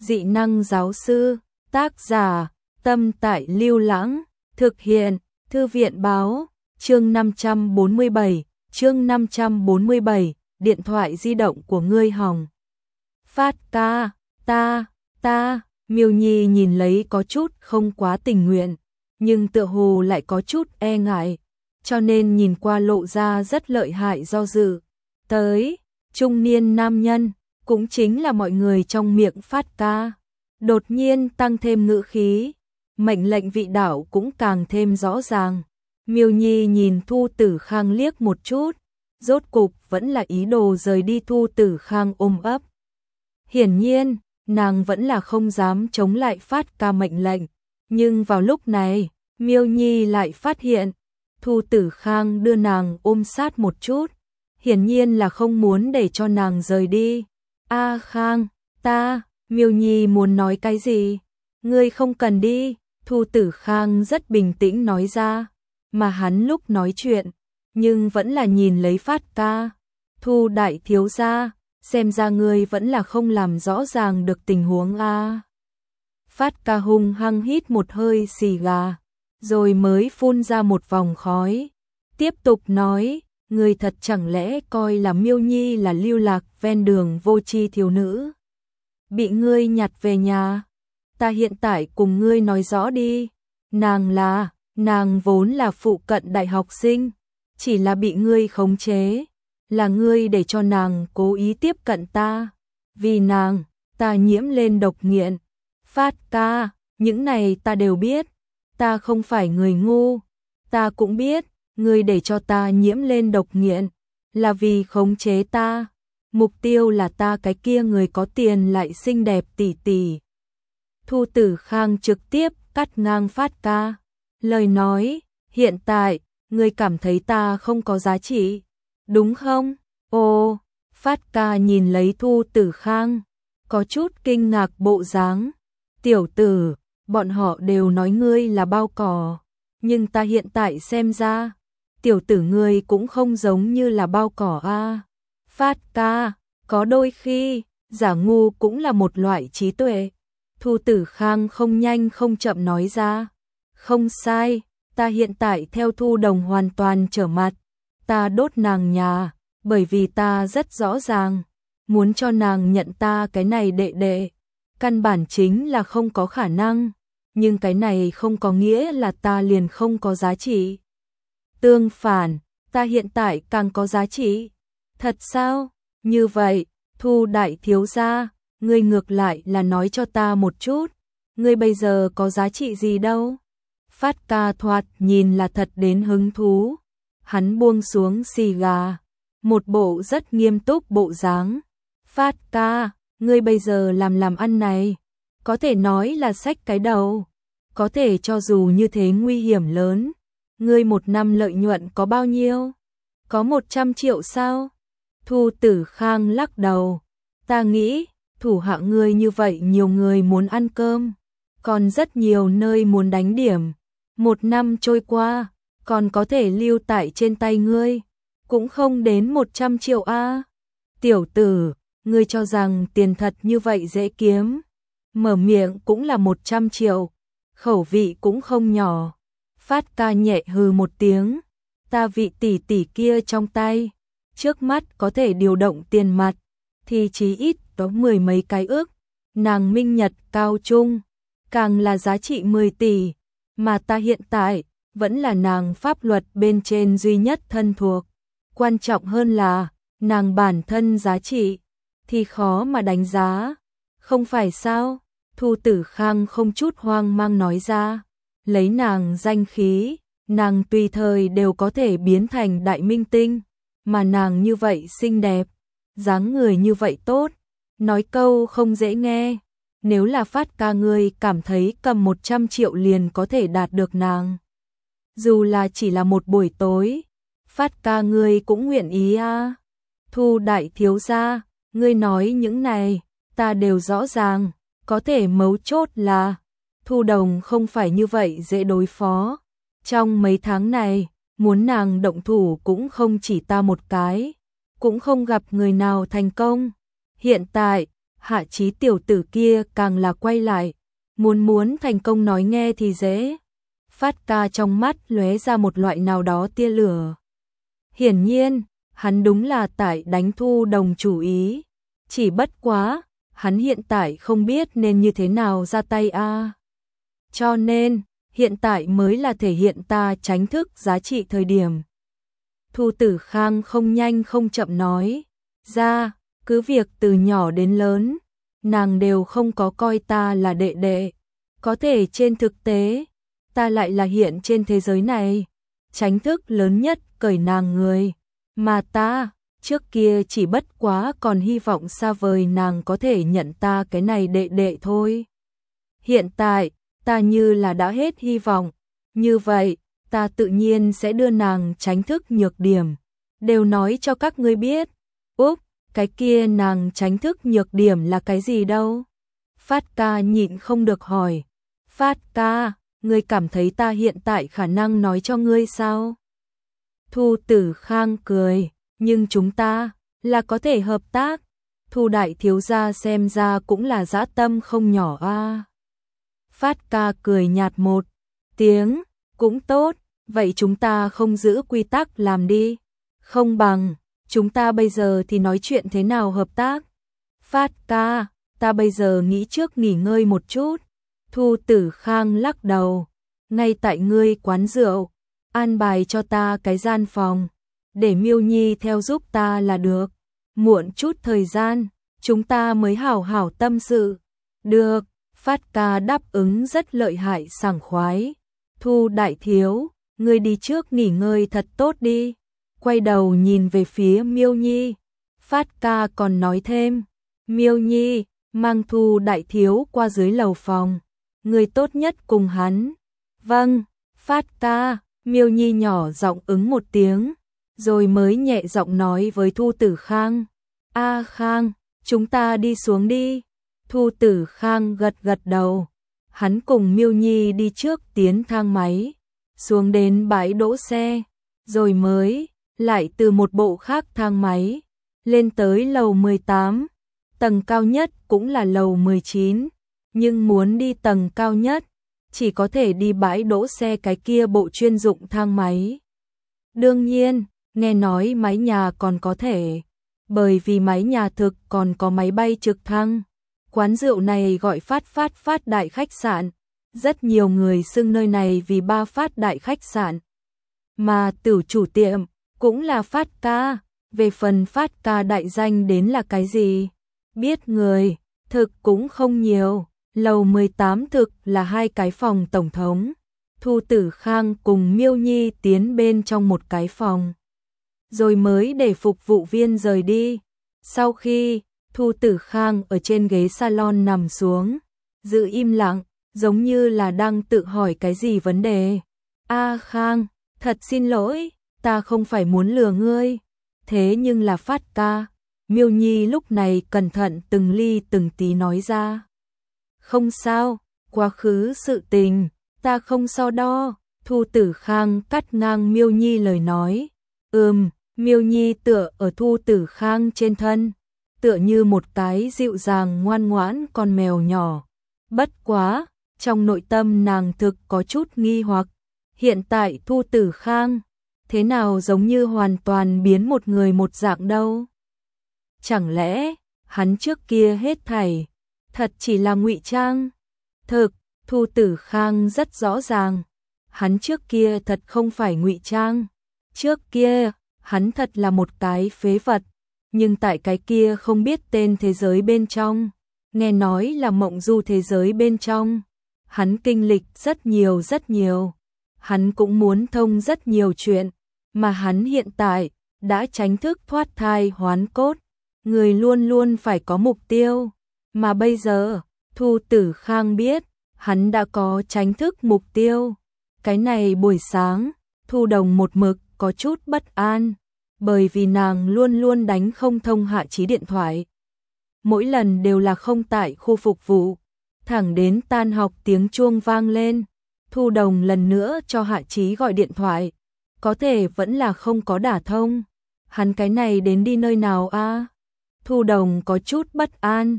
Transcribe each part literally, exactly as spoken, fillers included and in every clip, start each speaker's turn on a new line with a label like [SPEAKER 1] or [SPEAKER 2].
[SPEAKER 1] dị năng giáo sư, tác giả, Tâm Tại Lưu Lãng, thực hiện, Thư viện báo, chương năm trăm bốn mươi bảy, chương năm trăm bốn mươi bảy, điện thoại di động của ngươi hỏng. Phát ca, ta, ta, Miêu Nhi nhìn lấy có chút không quá tình nguyện, nhưng tựa hồ lại có chút e ngại, cho nên nhìn qua lộ ra rất lợi hại do dự. Tới, trung niên nam nhân, cũng chính là mọi người trong miệng Phát ca, đột nhiên tăng thêm ngữ khí, mệnh lệnh vị đạo cũng càng thêm rõ ràng. Miêu Nhi nhìn Thu Tử Khang liếc một chút, rốt cục vẫn là ý đồ rời đi Thu Tử Khang ôm ấp. Hiển nhiên, nàng vẫn là không dám chống lại Phát ca mệnh lệnh, nhưng vào lúc này, Miêu Nhi lại phát hiện, Thu Tử Khang đưa nàng ôm sát một chút, hiển nhiên là không muốn để cho nàng rời đi. A Khang, ta, Miêu Nhi muốn nói cái gì? Ngươi không cần đi, Thu Tử Khang rất bình tĩnh nói ra, mà hắn lúc nói chuyện, nhưng vẫn là nhìn lấy Phát ca. Thu đại thiếu gia, xem ra ngươi vẫn là không làm rõ ràng được tình huống a. Phát ca hung hăng hít một hơi xì gà, rồi mới phun ra một vòng khói, tiếp tục nói, ngươi thật chẳng lẽ coi là Miêu Nhi là lưu lạc ven đường vô tri thiếu nữ, bị ngươi nhặt về nhà? Ta hiện tại cùng ngươi nói rõ đi, nàng là, nàng vốn là phụ cận đại học sinh, chỉ là bị ngươi khống chế, là ngươi để cho nàng cố ý tiếp cận ta, vì nàng, ta nhiễm lên độc nghiện. Phát ca, những này ta đều biết, ta không phải người ngu, ta cũng biết, ngươi để cho ta nhiễm lên độc nghiện, là vì khống chế ta, mục tiêu là ta cái kia người có tiền lại xinh đẹp tỷ tỷ. Thu Tử Khang trực tiếp cắt ngang Phát ca, lời nói, hiện tại, ngươi cảm thấy ta không có giá trị, đúng không? Ồ, Phát ca nhìn lấy Thu Tử Khang, có chút kinh ngạc bộ dáng. Tiểu tử, bọn họ đều nói ngươi là bao cỏ, nhưng ta hiện tại xem ra, tiểu tử ngươi cũng không giống như là bao cỏ a. Phát ca, có đôi khi, giả ngu cũng là một loại trí tuệ. Thu Tử Khang không nhanh không chậm nói ra, không sai, ta hiện tại theo Thu Đồng hoàn toàn trở mặt, ta đốt nàng nhà, bởi vì ta rất rõ ràng, muốn cho nàng nhận ta cái này đệ đệ, căn bản chính là không có khả năng, nhưng cái này không có nghĩa là ta liền không có giá trị. Tương phản, ta hiện tại càng có giá trị. Thật sao? Như vậy, Thu đại thiếu gia, ngươi ngược lại là nói cho ta một chút, ngươi bây giờ có giá trị gì đâu? Phát ca thoạt nhìn là thật đến hứng thú, hắn buông xuống xì gà, một bộ rất nghiêm túc bộ dáng. Phát ca, ngươi bây giờ làm làm ăn này, có thể nói là xách cái đầu, có thể cho dù như thế nguy hiểm lớn, ngươi một năm lợi nhuận có bao nhiêu? Có một trăm triệu sao? Thu Tử Khang lắc đầu, ta nghĩ, thủ hạ ngươi như vậy nhiều người muốn ăn cơm, còn rất nhiều nơi muốn đánh điểm, một năm trôi qua, còn có thể lưu tại trên tay ngươi, cũng không đến một trăm triệu a. Tiểu tử, ngươi cho rằng tiền thật như vậy dễ kiếm, mở miệng cũng là một trăm triệu, khẩu vị cũng không nhỏ. Phát ca nhẹ hừ một tiếng, ta vị tỷ tỷ kia trong tay, trước mắt có thể điều động tiền mặt, thì chí ít có mười mấy cái ước, nàng minh nhật cao trung, càng là giá trị mười tỷ, mà ta hiện tại, vẫn là nàng pháp luật bên trên duy nhất thân thuộc, quan trọng hơn là, nàng bản thân giá trị, thì khó mà đánh giá, không phải sao? Thu Tử Khang không chút hoang mang nói ra, lấy nàng danh khí, nàng tùy thời đều có thể biến thành đại minh tinh, mà nàng như vậy xinh đẹp, dáng người như vậy tốt, nói câu không dễ nghe, nếu là Phát ca ngươi cảm thấy cầm một trăm triệu liền có thể đạt được nàng, dù là chỉ là một buổi tối, Phát ca ngươi cũng nguyện ý à? Thu đại thiếu gia, ngươi nói những này, ta đều rõ ràng, có thể mấu chốt là, Thu Đồng không phải như vậy dễ đối phó. Trong mấy tháng này, muốn nàng động thủ cũng không chỉ ta một cái, cũng không gặp người nào thành công. Hiện tại, Hạ Chí tiểu tử kia càng là quay lại, muốn muốn thành công nói nghe thì dễ. Phát ca trong mắt lóe ra một loại nào đó tia lửa. Hiển nhiên, hắn đúng là tại đánh Thu Đồng chủ ý, chỉ bất quá, hắn hiện tại không biết nên như thế nào ra tay a. À. Cho nên, hiện tại mới là thể hiện ta tránh thức giá trị thời điểm. Thu Tử Khang không nhanh không chậm nói, ra, cứ việc từ nhỏ đến lớn, nàng đều không có coi ta là đệ đệ, có thể trên thực tế, ta lại là hiện trên thế giới này, tránh thức lớn nhất cởi nàng người, mà ta, trước kia chỉ bất quá còn hy vọng xa vời nàng có thể nhận ta cái này đệ đệ thôi. Hiện tại, ta như là đã hết hy vọng, như vậy, ta tự nhiên sẽ đưa nàng tránh thức nhược điểm, đều nói cho các ngươi biết. Úp, cái kia nàng tránh thức nhược điểm là cái gì đâu? Phát ca nhịn không được hỏi. Phát ca, ngươi cảm thấy ta hiện tại khả năng nói cho ngươi sao? Thu Tử Khang cười, nhưng chúng ta là có thể hợp tác. Thu đại thiếu gia xem ra cũng là dã tâm không nhỏ a. À. Phát ca cười nhạt một tiếng, cũng tốt, vậy chúng ta không giữ quy tắc làm đi. Không bằng, chúng ta bây giờ thì nói chuyện thế nào hợp tác. Phát ca, ta bây giờ nghĩ trước nghỉ ngơi một chút. Thu Tử Khang lắc đầu, ngay tại ngươi quán rượu, an bài cho ta cái gian phòng, để Miêu Nhi theo giúp ta là được. Muộn chút thời gian, chúng ta mới hảo hảo tâm sự. Được, Phát ca đáp ứng rất lợi hại sảng khoái. Thu đại thiếu, ngươi đi trước nghỉ ngơi thật tốt đi. Quay đầu nhìn về phía Miêu Nhi, Phát ca còn nói thêm, Miêu Nhi, mang Thu đại thiếu qua dưới lầu phòng, người tốt nhất cùng hắn. Vâng, Phát ca, Miêu Nhi nhỏ giọng ứng một tiếng, rồi mới nhẹ giọng nói với Thu Tử Khang, A Khang, chúng ta đi xuống đi. Thu Tử Khang gật gật đầu, hắn cùng Miêu Nhi đi trước tiến thang máy, xuống đến bãi đỗ xe, rồi mới lại từ một bộ khác thang máy, lên tới lầu mười tám, tầng cao nhất cũng là lầu mười chín, nhưng muốn đi tầng cao nhất, chỉ có thể đi bãi đỗ xe cái kia bộ chuyên dụng thang máy. Đương nhiên, nghe nói mái nhà còn có thể, bởi vì mái nhà thực còn có máy bay trực thăng. Quán rượu này gọi Phát Phát Phát Đại Khách Sạn, rất nhiều người xưng nơi này vì Ba Phát Đại Khách Sạn. Mà tử chủ tiệm cũng là Phát ca, về phần Phát ca đại danh đến là cái gì? Biết người, thực cũng không nhiều, lầu mười tám thực là hai cái phòng tổng thống. Thu Tử Khang cùng Miêu Nhi tiến bên trong một cái phòng, rồi mới để phục vụ viên rời đi. Sau khi Thu Tử Khang ở trên ghế salon nằm xuống, giữ im lặng, giống như là đang tự hỏi cái gì vấn đề. A Khang, thật xin lỗi, ta không phải muốn lừa ngươi. Thế nhưng là Phát ca, Miêu Nhi lúc này cẩn thận từng ly từng tí nói ra. Không sao, quá khứ sự tình, ta không so đo. Thu Tử Khang cắt ngang Miêu Nhi lời nói. Ừm, Miêu Nhi tựa ở Thu Tử Khang trên thân, tựa như một cái dịu dàng ngoan ngoãn con mèo nhỏ. Bất quá, trong nội tâm nàng thực có chút nghi hoặc. Hiện tại Thu Tử Khang, thế nào giống như hoàn toàn biến một người một dạng đâu? Chẳng lẽ, hắn trước kia hết thảy, thật chỉ là ngụy trang? Thực, Thu Tử Khang rất rõ ràng, hắn trước kia thật không phải ngụy trang. Trước kia, hắn thật là một cái phế vật, nhưng tại cái kia không biết tên thế giới bên trong, nghe nói là mộng du thế giới bên trong, hắn kinh lịch rất nhiều rất nhiều, hắn cũng muốn thông rất nhiều chuyện, mà hắn hiện tại đã tránh thức thoát thai hoán cốt, người luôn luôn phải có mục tiêu, mà bây giờ, Thu Tử Khang biết, hắn đã có tránh thức mục tiêu. Cái này buổi sáng, Thu Đồng một mực có chút bất an, bởi vì nàng luôn luôn đánh không thông Hạ Chí điện thoại. Mỗi lần đều là không tại khu phục vụ, thẳng đến tan học tiếng chuông vang lên, Thu Đồng lần nữa cho Hạ Chí gọi điện thoại, có thể vẫn là không có đả thông. Hắn cái này đến đi nơi nào a? À? Thu Đồng có chút bất an,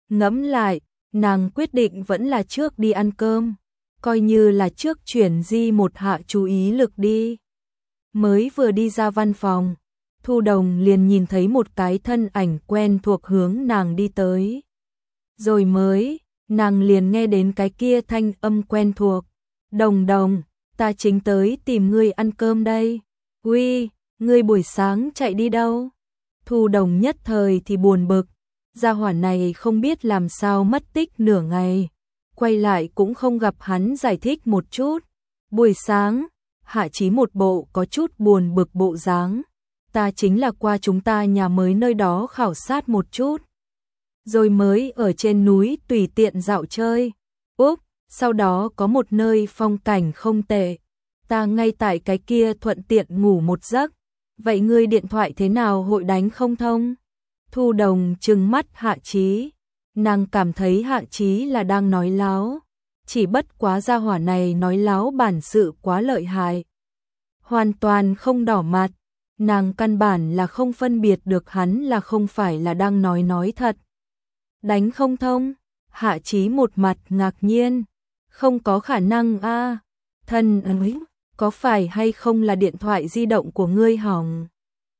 [SPEAKER 1] Ngẫm lại, nàng quyết định vẫn là trước đi ăn cơm, coi như là trước chuyển di một hạ chú ý lực đi. Mới vừa đi ra văn phòng, Thu Đồng liền nhìn thấy một cái thân ảnh quen thuộc hướng nàng đi tới. Rồi mới, nàng liền nghe đến cái kia thanh âm quen thuộc. Đồng Đồng, ta chính tới tìm ngươi ăn cơm đây. Uy, ngươi buổi sáng chạy đi đâu? Thu Đồng nhất thời thì buồn bực. Gia hỏa này không biết làm sao mất tích nửa ngày. Quay lại cũng không gặp hắn giải thích một chút. Buổi sáng, Hạ Chí một bộ có chút buồn bực bộ dáng. Ta chính là qua chúng ta nhà mới nơi đó khảo sát một chút. Rồi mới ở trên núi tùy tiện dạo chơi. Úp, sau đó có một nơi phong cảnh không tệ. Ta ngay tại cái kia thuận tiện ngủ một giấc. Vậy ngươi điện thoại thế nào hội đánh không thông? Thu Đồng trừng mắt Hạ Chí. Nàng cảm thấy Hạ Chí là đang nói láo. Chỉ bất quá gia hỏa này nói láo bản sự quá lợi hại. Hoàn toàn không đỏ mặt. Nàng căn bản là không phân biệt được hắn là không phải là đang nói nói thật. Đánh không thông? Hạ Chí một mặt ngạc nhiên. Không có khả năng a. À. Thân ấy, có phải hay không là điện thoại di động của ngươi hỏng?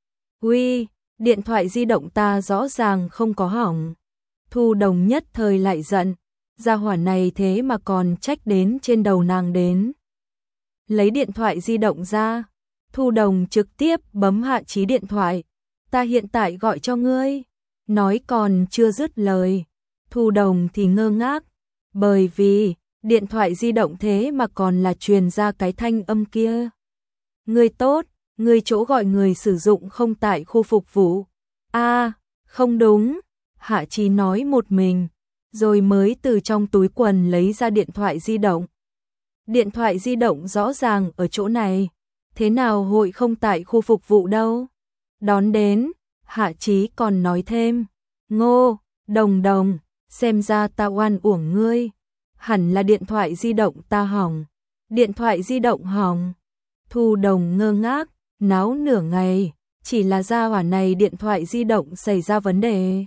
[SPEAKER 1] Uy, điện thoại di động ta rõ ràng không có hỏng. Thu Đồng nhất thời lại giận. Gia hỏa này thế mà còn trách đến trên đầu nàng đến. Lấy điện thoại di động ra. Thu Đồng trực tiếp bấm Hạ Chí điện thoại. Ta hiện tại gọi cho ngươi. Nói còn chưa dứt lời. Thu Đồng thì ngơ ngác. Bởi vì, điện thoại di động thế mà còn là truyền ra cái thanh âm kia. Ngươi tốt, ngươi chỗ gọi người sử dụng không tại khu phục vụ. A, à, không đúng. Hạ Chí nói một mình. Rồi mới từ trong túi quần lấy ra điện thoại di động. Điện thoại di động rõ ràng ở chỗ này. Thế nào hội không tại khu phục vụ đâu? Đón đến, Hạ Chí còn nói thêm. Ngô, Đồng Đồng, xem ra ta oan uổng ngươi. Hẳn là điện thoại di động ta hỏng. Điện thoại di động hỏng. Thu Đồng ngơ ngác, náo nửa ngày. Chỉ là gia hỏa này điện thoại di động xảy ra vấn đề.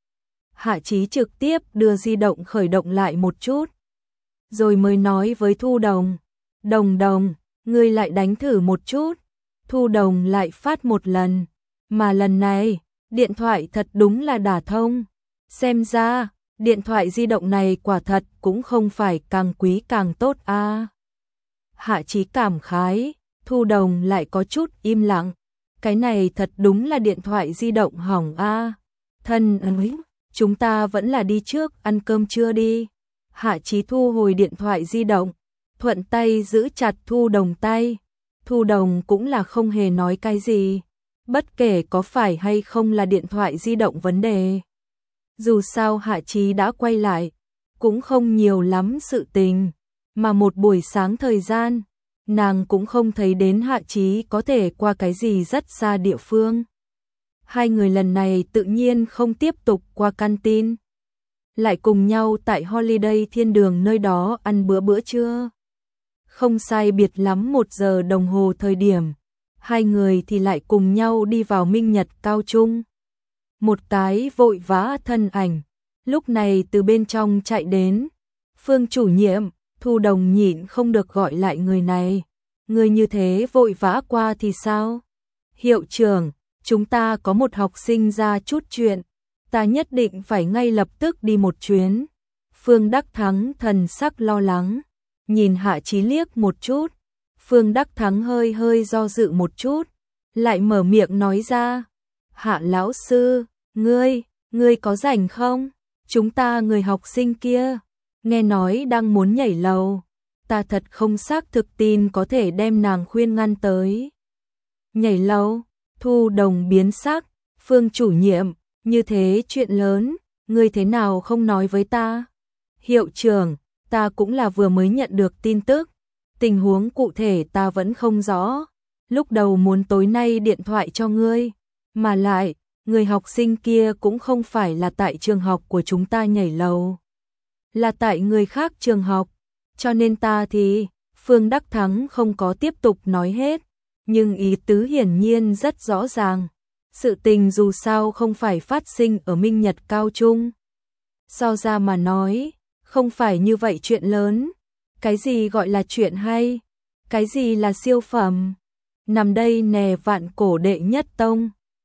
[SPEAKER 1] Hạ Chí trực tiếp đưa di động khởi động lại một chút. Rồi mới nói với Thu Đồng. Đồng Đồng, ngươi lại đánh thử một chút. Thu Đồng lại phát một lần. Mà lần này, điện thoại thật đúng là đả thông. Xem ra, điện thoại di động này quả thật cũng không phải càng quý càng tốt a. À. Hạ Chí cảm khái, Thu Đồng lại có chút im lặng. Cái này thật đúng là điện thoại di động hỏng a. À. Thân ơi, chúng ta vẫn là đi trước ăn cơm trưa đi. Hạ Chí thu hồi điện thoại di động, thuận tay giữ chặt Thu Đồng tay. Thu Đồng cũng là không hề nói cái gì, bất kể có phải hay không là điện thoại di động vấn đề. Dù sao Hạ Chí đã quay lại, cũng không nhiều lắm sự tình, mà một buổi sáng thời gian, nàng cũng không thấy đến Hạ Chí có thể qua cái gì rất xa địa phương. Hai người lần này tự nhiên không tiếp tục qua canteen, lại cùng nhau tại Holiday Thiên Đường nơi đó ăn bữa bữa trưa. Không sai biệt lắm một giờ đồng hồ thời điểm, hai người thì lại cùng nhau đi vào Minh Nhật Cao Trung. Một cái vội vã thân ảnh, lúc này từ bên trong chạy đến. Phương chủ nhiệm, Thu Đồng nhịn không được gọi lại người này. Người như thế vội vã qua thì sao? Hiệu trưởng, chúng ta có một học sinh ra chút chuyện, ta nhất định phải ngay lập tức đi một chuyến. Phương Đắc Thắng thần sắc lo lắng, nhìn Hạ Chí liếc một chút. Phương Đắc Thắng hơi hơi do dự một chút, lại mở miệng nói ra. Hạ lão sư, ngươi, ngươi có rảnh không? Chúng ta người học sinh kia, nghe nói đang muốn nhảy lầu. Ta thật không xác thực tin có thể đem nàng khuyên ngăn tới. Nhảy lầu? Thu Đồng biến sắc. Phương chủ nhiệm, như thế chuyện lớn, ngươi thế nào không nói với ta? Hiệu trưởng, ta cũng là vừa mới nhận được tin tức. Tình huống cụ thể ta vẫn không rõ. Lúc đầu muốn tối nay điện thoại cho ngươi, mà lại, người học sinh kia cũng không phải là tại trường học của chúng ta nhảy lầu, là tại người khác trường học, cho nên ta thì, Phương Đắc Thắng không có tiếp tục nói hết, nhưng ý tứ hiển nhiên rất rõ ràng. Sự tình dù sao không phải phát sinh ở Minh Nhật Cao Trung, So ra mà nói, không phải như vậy chuyện lớn. Cái gì gọi là chuyện hay? Cái gì là siêu phẩm? Nằm đây nè vạn cổ đệ nhất tông.